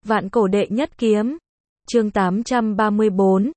Vạn cổ đệ nhất kiếm. Chương 834,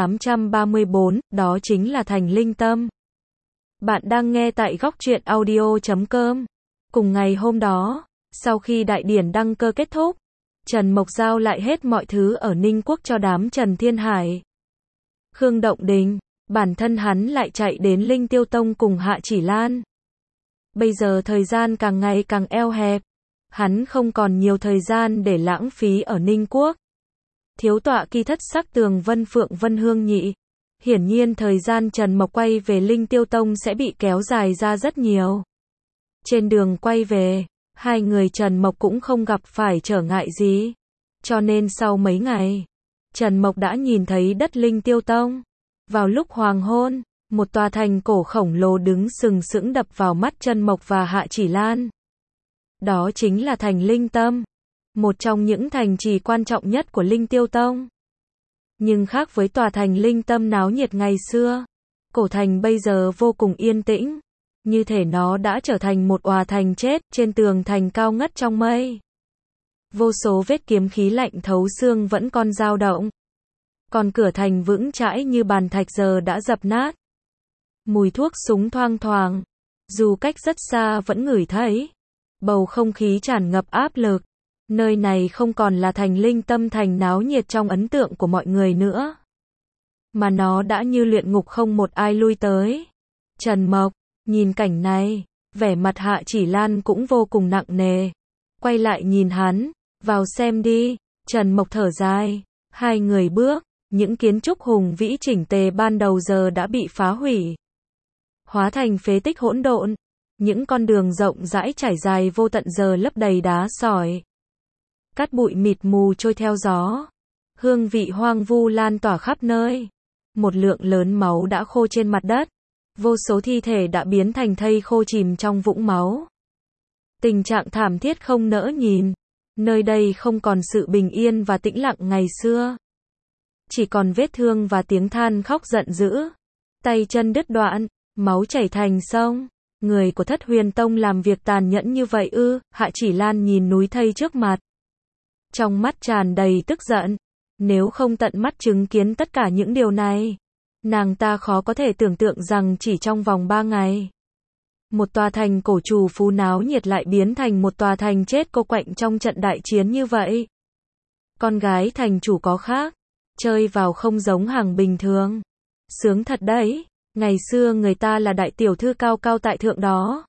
C834, đó chính là Thành Linh Tâm. Bạn đang nghe tại góc truyện audio.com. Cùng ngày hôm đó, sau khi đại điển đăng cơ kết thúc, Trần Mộc giao lại hết mọi thứ ở Ninh Quốc cho đám Trần Thiên Hải, Khương Động Đình, bản thân hắn lại chạy đến Linh Tiêu Tông cùng Hạ Chỉ Lan. Bây giờ thời gian càng ngày càng eo hẹp, hắn không còn nhiều thời gian để lãng phí ở Ninh Quốc. Thiếu tọa Kỳ Thất Sắc Tường Vân Phượng Vân Hương Nhị. Hiển nhiên thời gian Trần Mộc quay về Linh Tiêu Tông sẽ bị kéo dài ra rất nhiều. Trên đường quay về, hai người Trần Mộc cũng không gặp phải trở ngại gì. Cho nên sau mấy ngày, Trần Mộc đã nhìn thấy đất Linh Tiêu Tông. Vào lúc hoàng hôn, một tòa thành cổ khổng lồ đứng sừng sững đập vào mắt Trần Mộc và Hạ Chỉ Lan. Đó chính là thành Linh Tâm, một trong những thành trì quan trọng nhất của Linh Tiêu Tông. Nhưng khác với tòa thành Linh Tâm náo nhiệt ngày xưa, cổ thành bây giờ vô cùng yên tĩnh, như thể nó đã trở thành một tòa thành chết trên tường thành cao ngất trong mây. Vô số vết kiếm khí lạnh thấu xương vẫn còn dao động. Còn cửa thành vững chãi như bàn thạch giờ đã dập nát. Mùi thuốc súng thoang thoảng, dù cách rất xa vẫn ngửi thấy. Bầu không khí tràn ngập áp lực. Nơi này không còn là thành Linh Tâm thành náo nhiệt trong ấn tượng của mọi người nữa, mà nó đã như luyện ngục không một ai lui tới. Trần Mộc nhìn cảnh này, vẻ mặt Hạ Chỉ Lan cũng vô cùng nặng nề. Quay lại nhìn hắn, vào xem đi. Trần Mộc thở dài. Hai người bước, những kiến trúc hùng vĩ chỉnh tề ban đầu giờ đã bị phá hủy, hóa thành phế tích hỗn độn. Những con đường rộng rãi trải dài vô tận giờ lấp đầy đá sỏi. Cát bụi mịt mù trôi theo gió. Hương vị hoang vu lan tỏa khắp nơi. Một lượng lớn máu đã khô trên mặt đất. Vô số thi thể đã biến thành thây khô chìm trong vũng máu. Tình trạng thảm thiết không nỡ nhìn. Nơi đây không còn sự bình yên và tĩnh lặng ngày xưa. Chỉ còn vết thương và tiếng than khóc giận dữ. Tay chân đứt đoạn, máu chảy thành sông. Người của Thất Huyền Tông làm việc tàn nhẫn như vậy ư? Hạ Chỉ Lan nhìn núi thây trước mặt, trong mắt tràn đầy tức giận. Nếu không tận mắt chứng kiến tất cả những điều này, nàng ta khó có thể tưởng tượng rằng chỉ trong vòng 3 ngày, một tòa thành cổ trù phú náo nhiệt lại biến thành một tòa thành chết cô quạnh trong trận đại chiến như vậy. Con gái thành chủ có khác, chơi vào không giống hàng bình thường. Sướng thật đấy, ngày xưa người ta là đại tiểu thư cao cao tại thượng đó,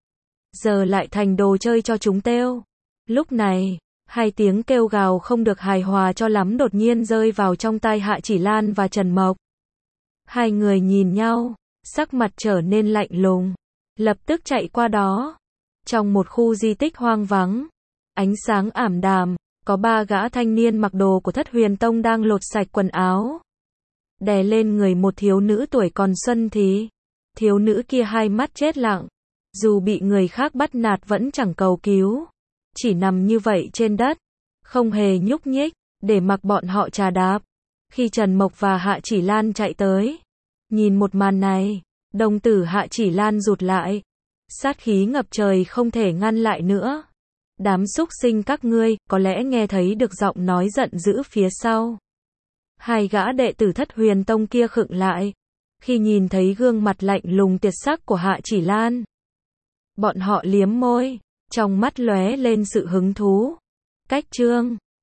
giờ lại thành đồ chơi cho chúng têu. Lúc này, hai tiếng kêu gào không được hài hòa cho lắm đột nhiên rơi vào trong tai Hạ Chỉ Lan và Trần Mộc. Hai người nhìn nhau, sắc mặt trở nên lạnh lùng, lập tức chạy qua đó. Trong một khu di tích hoang vắng, ánh sáng ảm đạm, có 3 gã thanh niên mặc đồ của Thất Huyền Tông đang lột sạch quần áo, đè lên người một thiếu nữ tuổi còn xuân thì. Thiếu nữ kia hai mắt chết lặng, dù bị người khác bắt nạt vẫn chẳng cầu cứu, chỉ nằm như vậy trên đất, không hề nhúc nhích, để mặc bọn họ chà đạp. Khi Trần Mộc và Hạ Chỉ Lan chạy tới, nhìn một màn này, đồng tử Hạ Chỉ Lan rụt lại, sát khí ngập trời không thể ngăn lại nữa. Đám súc sinh các ngươi, có lẽ nghe thấy được giọng nói giận dữ phía sau. Hai gã đệ tử Thất Huyền Tông kia khựng lại, khi nhìn thấy gương mặt lạnh lùng tiệt sắc của Hạ Chỉ Lan. Bọn họ liếm môi, trong mắt lóe lên sự hứng thú. Cách chương